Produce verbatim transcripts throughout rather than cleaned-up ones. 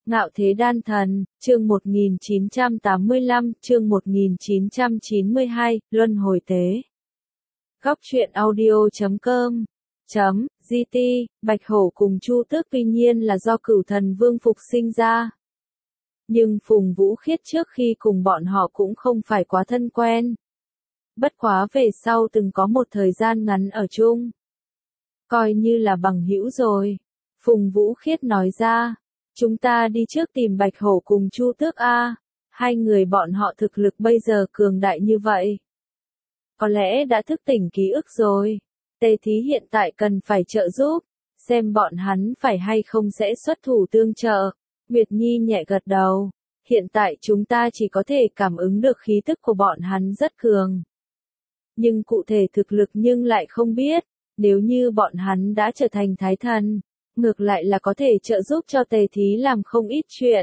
Ngạo Thế Đan Thần, chương một nghìn chín trăm tám mươi lăm, chương một nghìn chín trăm chín mươi hai, Luân Hồi Tế. Góc truyện audio chấm com chấm gt, Bạch Hổ cùng Chu Tước tuy nhiên là do Cửu Thần Vương phục sinh ra. Nhưng Phùng Vũ Khiết trước khi cùng bọn họ cũng không phải quá thân quen. Bất quá về sau từng có một thời gian ngắn ở chung. Coi như là bằng hữu rồi. Phùng Vũ Khiết nói ra. Chúng ta đi trước tìm Bạch Hổ cùng Chu Tước a. Hai người bọn họ thực lực bây giờ cường đại như vậy. Có lẽ đã thức tỉnh ký ức rồi. Tề Thí hiện tại cần phải trợ giúp. Xem bọn hắn phải hay không sẽ xuất thủ tương trợ. Nguyệt Nhi nhẹ gật đầu. Hiện tại chúng ta chỉ có thể cảm ứng được khí tức của bọn hắn rất cường. Nhưng cụ thể thực lực nhưng lại không biết. Nếu như bọn hắn đã trở thành thái thần, ngược lại là có thể trợ giúp cho Tề Thí làm không ít chuyện.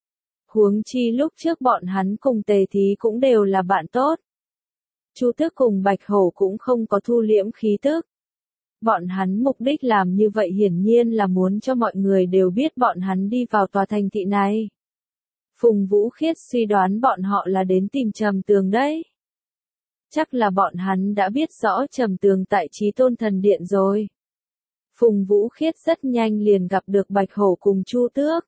Huống chi lúc trước bọn hắn cùng Tề Thí cũng đều là bạn tốt. Chu Tước cùng Bạch Hổ cũng không có thu liễm khí tức. Bọn hắn mục đích làm như vậy hiển nhiên là muốn cho mọi người đều biết bọn hắn đi vào tòa thành thị này. Phùng Vũ Khiết suy đoán bọn họ là đến tìm Trầm Tường đấy. Chắc là bọn hắn đã biết rõ Trầm Tường tại Chí Tôn Thần Điện rồi. Phùng Vũ Khiết rất nhanh liền gặp được Bạch Hổ cùng Chu Tước.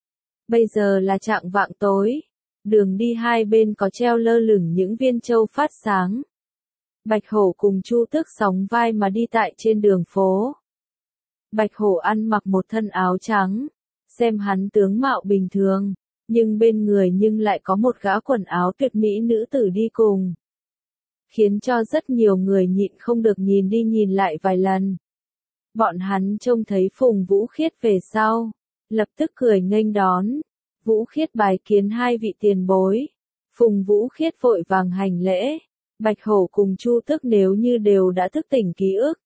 Bây giờ là chạng vạng tối. Đường đi hai bên có treo lơ lửng những viên châu phát sáng. Bạch Hổ cùng Chu Tước sóng vai mà đi tại trên đường phố. Bạch Hổ ăn mặc một thân áo trắng. Xem hắn tướng mạo bình thường. Nhưng bên người nhưng lại có một gã quần áo tuyệt mỹ nữ tử đi cùng. Khiến cho rất nhiều người nhịn không được nhìn đi nhìn lại vài lần. Bọn hắn trông thấy Phùng Vũ Khiết về sau. Lập tức cười nghênh đón. Vũ Khiết bài kiến hai vị tiền bối. Phùng Vũ Khiết vội vàng hành lễ. Bạch Hổ cùng Chu Tước nếu như đều đã thức tỉnh ký ức.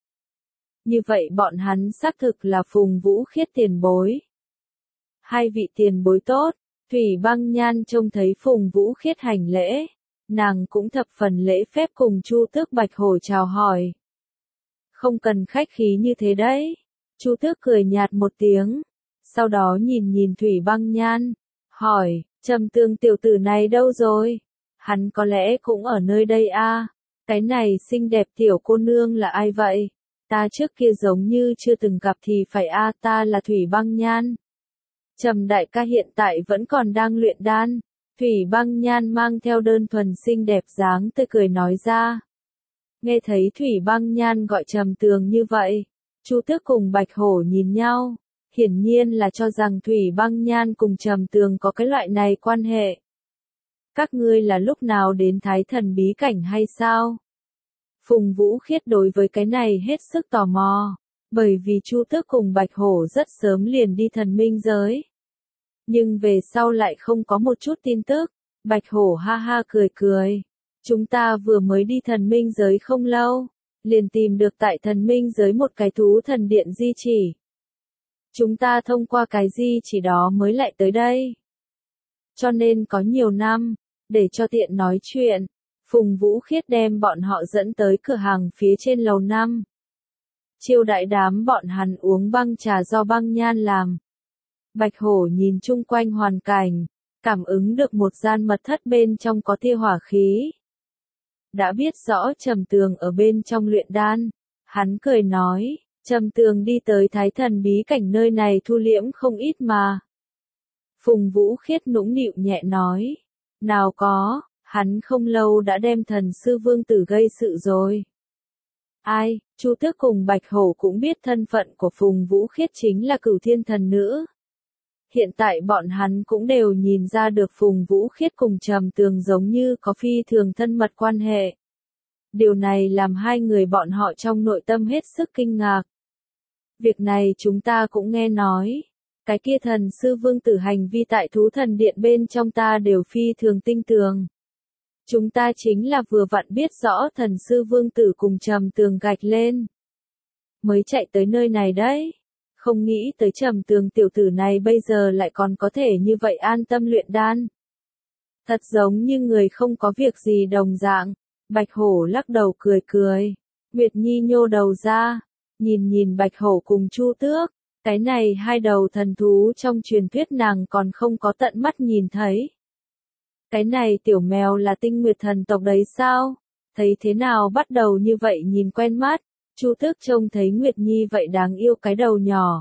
Như vậy bọn hắn xác thực là Phùng Vũ Khiết tiền bối. Hai vị tiền bối tốt. Thủy Băng Nhan trông thấy Phùng Vũ Khiết hành lễ. Nàng cũng thập phần lễ phép cùng Chu Tước Bạch Hổ chào hỏi. Không cần khách khí như thế đấy. Chu Tước cười nhạt một tiếng. Sau đó nhìn nhìn Thủy Băng Nhan. Hỏi, Trầm Tường tiểu tử này đâu rồi? Hắn có lẽ cũng ở nơi đây a. À? Cái này xinh đẹp tiểu cô nương là ai vậy? Ta trước kia giống như chưa từng gặp thì phải a. À, ta là Thủy Băng Nhan. Trầm đại ca hiện tại vẫn còn đang luyện đan. Thủy Băng Nhan mang theo đơn thuần xinh đẹp dáng tươi cười nói ra. Nghe thấy Thủy Băng Nhan gọi Trầm Tường như vậy, Chu Tước cùng Bạch Hổ nhìn nhau, hiển nhiên là cho rằng Thủy Băng Nhan cùng Trầm Tường có cái loại này quan hệ. Các ngươi là lúc nào đến Thái Thần bí cảnh hay sao? Phùng Vũ Khiết đối với cái này hết sức tò mò, bởi vì Chu Tước cùng Bạch Hổ rất sớm liền đi thần minh giới. Nhưng về sau lại không có một chút tin tức. Bạch Hổ ha ha cười cười. Chúng ta vừa mới đi thần minh giới không lâu, liền tìm được tại thần minh giới một cái thú thần điện di chỉ. Chúng ta thông qua cái di chỉ đó mới lại tới đây. Cho nên có nhiều năm, để cho tiện nói chuyện, Phùng Vũ Khiết đem bọn họ dẫn tới cửa hàng phía trên lầu năm. Chiêu đãi đám bọn hắn uống băng trà do Băng Nhan làm. Bạch Hổ nhìn chung quanh hoàn cảnh, cảm ứng được một gian mật thất bên trong có tia hỏa khí. Đã biết rõ Trầm Tường ở bên trong luyện đan, hắn cười nói, Trầm Tường đi tới Thái Thần bí cảnh nơi này thu liễm không ít mà. Phùng Vũ Khiết nũng nịu nhẹ nói, nào có, hắn không lâu đã đem Thần Sư Vương Tử gây sự rồi. Ai, Chu Tước cùng Bạch Hổ cũng biết thân phận của Phùng Vũ Khiết chính là Cửu Thiên Thần Nữ. Hiện tại bọn hắn cũng đều nhìn ra được Phùng Vũ Khiết cùng Trầm Tường giống như có phi thường thân mật quan hệ. Điều này làm hai người bọn họ trong nội tâm hết sức kinh ngạc. Việc này chúng ta cũng nghe nói. Cái kia Thần Sư Vương Tử hành vi tại thú thần điện bên trong ta đều phi thường tinh tường. Chúng ta chính là vừa vặn biết rõ Thần Sư Vương Tử cùng Trầm Tường gạch lên. Mới chạy tới nơi này đấy. Không nghĩ tới Trầm Tường tiểu tử này bây giờ lại còn có thể như vậy an tâm luyện đan. Thật giống như người không có việc gì đồng dạng. Bạch Hổ lắc đầu cười cười. Nguyệt Nhi nhô đầu ra. Nhìn nhìn Bạch Hổ cùng Chu Tước. Cái này hai đầu thần thú trong truyền thuyết nàng còn không có tận mắt nhìn thấy. Cái này tiểu mèo là tinh nguyệt thần tộc đấy sao? Thấy thế nào bắt đầu như vậy nhìn quen mắt, Chu Tước trông thấy Nguyệt Nhi vậy đáng yêu cái đầu nhỏ.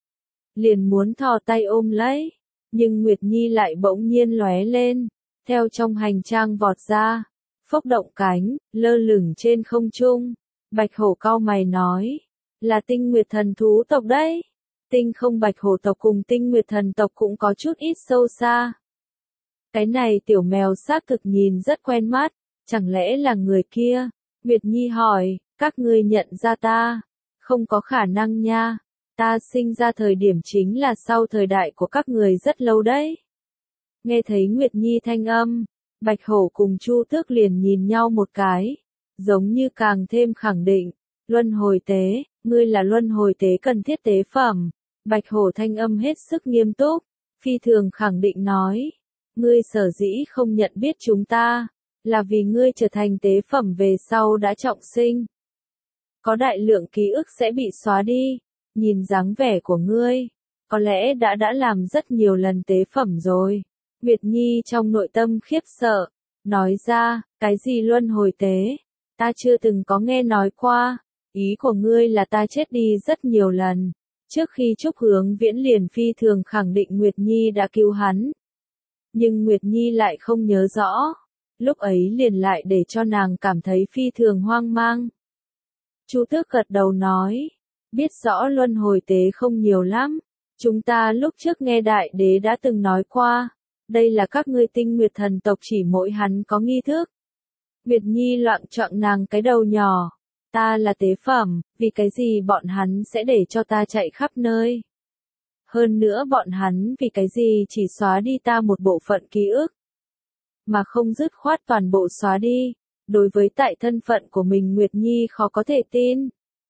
Liền muốn thò tay ôm lấy, nhưng Nguyệt Nhi lại bỗng nhiên lóe lên, theo trong hành trang vọt ra, phốc động cánh, lơ lửng trên không trung. Bạch hổ cau mày nói, là tinh nguyệt thần thú tộc đấy. Tinh không bạch hổ tộc cùng tinh nguyệt thần tộc cũng có chút ít sâu xa. Cái này tiểu mèo xác thực nhìn rất quen mắt, chẳng lẽ là người kia? Nguyệt Nhi hỏi, các ngươi nhận ra ta? Không có khả năng nha, ta sinh ra thời điểm chính là sau thời đại của các người rất lâu đấy. Nghe thấy Nguyệt Nhi thanh âm, Bạch Hổ cùng Chu Tước liền nhìn nhau một cái, giống như càng thêm khẳng định, luân hồi tế, ngươi là luân hồi tế cần thiết tế phẩm. Bạch Hổ thanh âm hết sức nghiêm túc, phi thường khẳng định nói, ngươi sở dĩ không nhận biết chúng ta, là vì ngươi trở thành tế phẩm về sau đã trọng sinh. Có đại lượng ký ức sẽ bị xóa đi, nhìn dáng vẻ của ngươi, có lẽ đã đã làm rất nhiều lần tế phẩm rồi. Nguyệt Nhi trong nội tâm khiếp sợ, nói ra, cái gì luân hồi tế, ta chưa từng có nghe nói qua, ý của ngươi là ta chết đi rất nhiều lần. Trước khi Trúc Hướng Viễn liền phi thường khẳng định Nguyệt Nhi đã cứu hắn. Nhưng Nguyệt Nhi lại không nhớ rõ, lúc ấy liền lại để cho nàng cảm thấy phi thường hoang mang. Chu Tước gật đầu nói, biết rõ luân hồi tế không nhiều lắm, chúng ta lúc trước nghe đại đế đã từng nói qua, đây là các ngươi tinh nguyệt thần tộc chỉ mỗi hắn có nghi thức. Nguyệt Nhi loạng choạng nàng cái đầu nhỏ, ta là tế phẩm, vì cái gì bọn hắn sẽ để cho ta chạy khắp nơi. Hơn nữa bọn hắn vì cái gì chỉ xóa đi ta một bộ phận ký ức, mà không dứt khoát toàn bộ xóa đi. Đối với tại thân phận của mình Nguyệt Nhi khó có thể tin.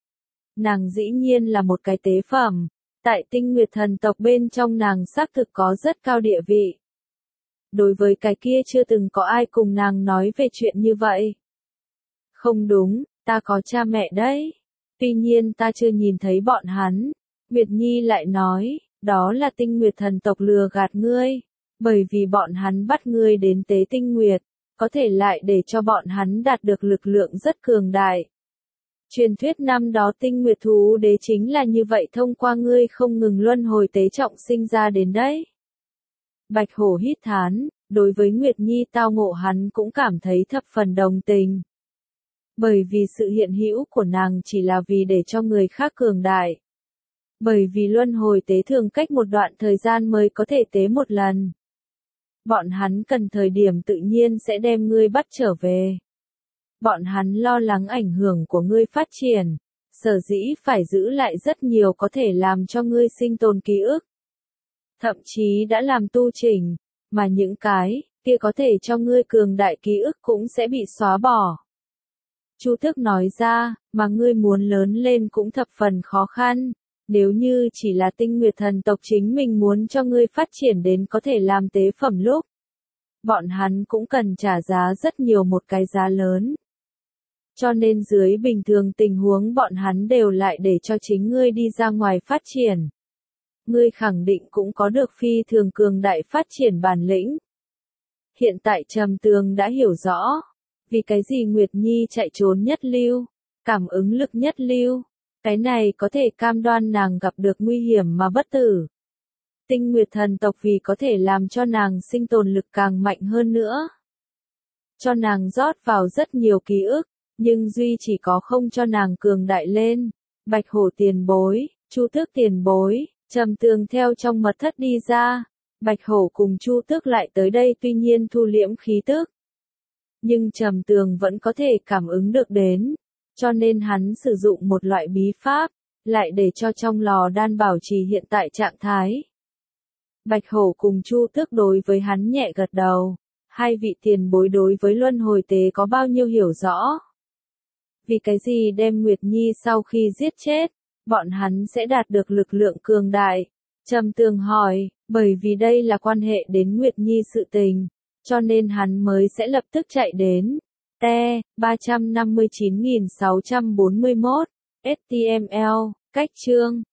Nàng dĩ nhiên là một cái tế phẩm, tại tinh nguyệt thần tộc bên trong nàng xác thực có rất cao địa vị. Đối với cái kia chưa từng có ai cùng nàng nói về chuyện như vậy. Không đúng, ta có cha mẹ đấy. Tuy nhiên ta chưa nhìn thấy bọn hắn. Nguyệt Nhi lại nói, đó là tinh nguyệt thần tộc lừa gạt ngươi, bởi vì bọn hắn bắt ngươi đến tế tinh nguyệt, có thể lại để cho bọn hắn đạt được lực lượng rất cường đại. Truyền thuyết năm đó tinh nguyệt thú đế chính là như vậy thông qua ngươi không ngừng luân hồi tế trọng sinh ra đến đấy. Bạch Hổ hít thán, đối với Nguyệt Nhi tao ngộ hắn cũng cảm thấy thập phần đồng tình. Bởi vì sự hiện hữu của nàng chỉ là vì để cho người khác cường đại. Bởi vì luân hồi tế thường cách một đoạn thời gian mới có thể tế một lần. Bọn hắn cần thời điểm tự nhiên sẽ đem ngươi bắt trở về. Bọn hắn lo lắng ảnh hưởng của ngươi phát triển, sở dĩ phải giữ lại rất nhiều có thể làm cho ngươi sinh tồn ký ức. Thậm chí đã làm tu chỉnh, mà những cái kia có thể cho ngươi cường đại ký ức cũng sẽ bị xóa bỏ. Chu Tước nói ra, mà ngươi muốn lớn lên cũng thập phần khó khăn. Nếu như chỉ là tinh nguyệt thần tộc chính mình muốn cho ngươi phát triển đến có thể làm tế phẩm lúc, bọn hắn cũng cần trả giá rất nhiều một cái giá lớn. Cho nên dưới bình thường tình huống bọn hắn đều lại để cho chính ngươi đi ra ngoài phát triển. Ngươi khẳng định cũng có được phi thường cường đại phát triển bản lĩnh. Hiện tại Trầm Tường đã hiểu rõ, vì cái gì Nguyệt Nhi chạy trốn nhất lưu, cảm ứng lực nhất lưu. Cái này có thể cam đoan nàng gặp được nguy hiểm mà bất tử. Tinh nguyệt thần tộc vì có thể làm cho nàng sinh tồn lực càng mạnh hơn nữa. Cho nàng rót vào rất nhiều ký ức, nhưng duy chỉ có không cho nàng cường đại lên. Bạch Hổ tiền bối, Chu Tước tiền bối, Trầm Tường theo trong mật thất đi ra. Bạch Hổ cùng Chu Tước lại tới đây tuy nhiên thu liễm khí tức. Nhưng Trầm Tường vẫn có thể cảm ứng được đến. Cho nên hắn sử dụng một loại bí pháp, lại để cho trong lò đan bảo trì hiện tại trạng thái. Bạch Hổ cùng Chu Tước đối với hắn nhẹ gật đầu. Hai vị tiền bối đối với luân hồi tế có bao nhiêu hiểu rõ? Vì cái gì đem Nguyệt Nhi sau khi giết chết, bọn hắn sẽ đạt được lực lượng cường đại? Trầm Tường hỏi, bởi vì đây là quan hệ đến Nguyệt Nhi sự tình, cho nên hắn mới sẽ lập tức chạy đến. T ba trăm năm mươi chín nghìn sáu trăm bốn mươi mốt, ếch ti em eo, cách chương